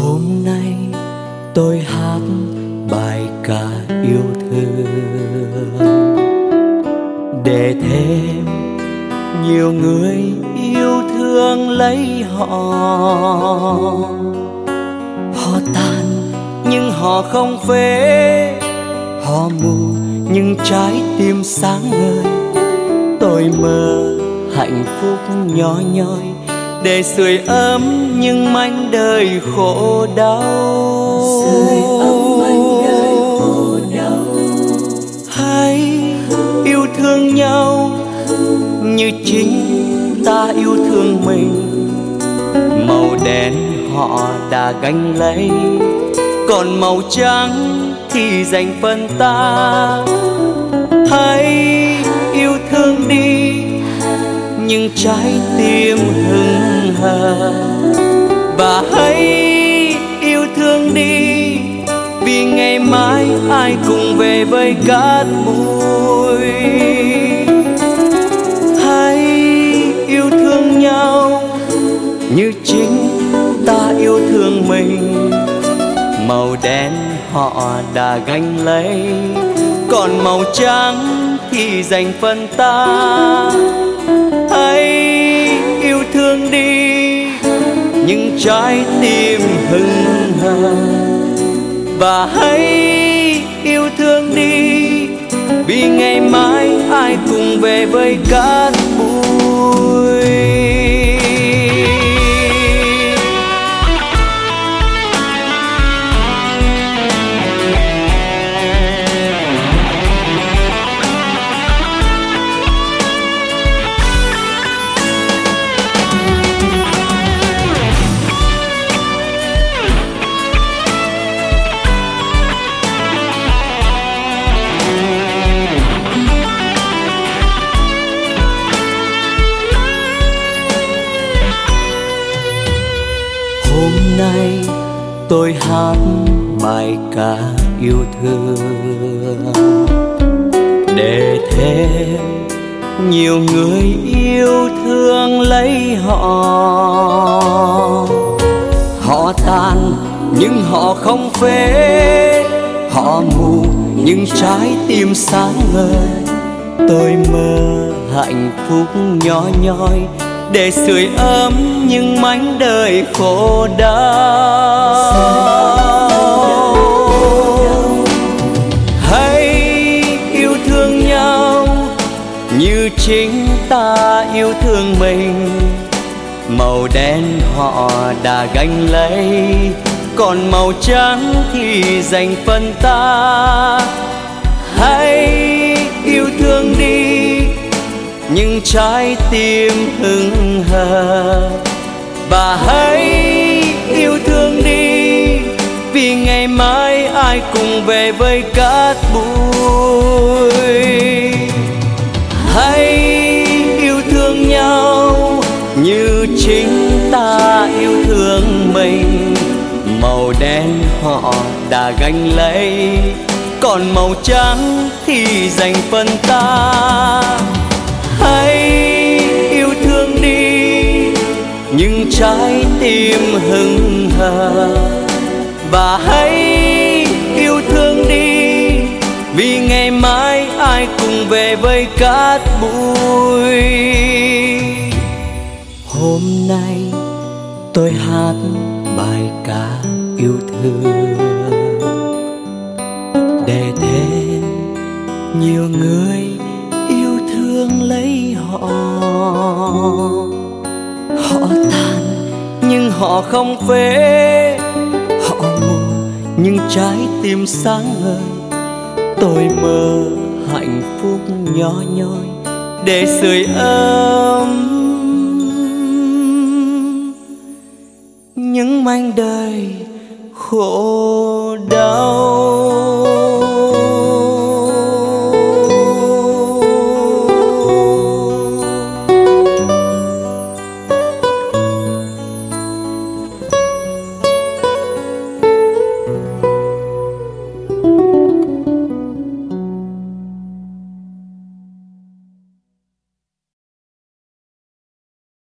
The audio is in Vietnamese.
Hôm nay tôi hát bài ca yêu thương để thêm nhiều người yêu thương lấy họ. Họ tàn nhưng họ không phế, họ mù nhưng trái tim sáng ngời. Tôi mơ hạnh phúc nhỏ nhoi để sưởi ấm những mảnh đời khổ đau. Sưởi ấm mảnh đời khổ đau. Hãy yêu thương nhau như chính ta yêu thương mình. Màu đen họ đã gánh lấy, còn màu trắng thì dành phần ta. Hãy yêu thương đi nhưng trái tim hững hờ, và hãy yêu thương đi vì ngày mai ai cùng về với cát bụi. Hãy yêu thương nhau như chính ta yêu thương mình. Màu đen họ đã gánh lấy, còn màu trắng thì dành phần ta. Hãy yêu thương đi nhưng trái tim hững hờ, và hãy yêu thương đi vì ngày mai ai cùng về với cát bụi. Hôm nay tôi hát bài ca yêu thương để thêm nhiều người yêu thương lấy họ. Họ tàn nhưng họ không phế, họ mù nhưng trái tim sáng ngời. Tôi mơ hạnh phúc nhỏ nhoi để sưởi ấm những mảnh đời khổ đau. Hãy yêu thương nhau như chính ta yêu thương mình. Màu đen họ đã gánh lấy, còn màu trắng thì dành phần ta. Hãy yêu thương đi nhưng trái tim hững hờ, và hãy yêu thương đi vì ngày mai ai cùng về với cát bụi. Hãy yêu thương nhau như chính ta yêu thương mình. Màu đen họ đã gánh lấy, còn màu trắng thì dành phần ta. Hãy yêu thương đi nhưng trái tim hững hờ, và hãy yêu thương đi vì ngày mai ai cùng về với cát bụi. Hôm nay tôi hát bài ca yêu thương để thêm nhiều người yêu thương lấy họ. Họ tàn nhưng họ không phế, họ mù nhưng trái tim sáng ngời. Tôi mơ hạnh phúc nhỏ nhoi để sưởi ấm những mảnh đời khổ đau.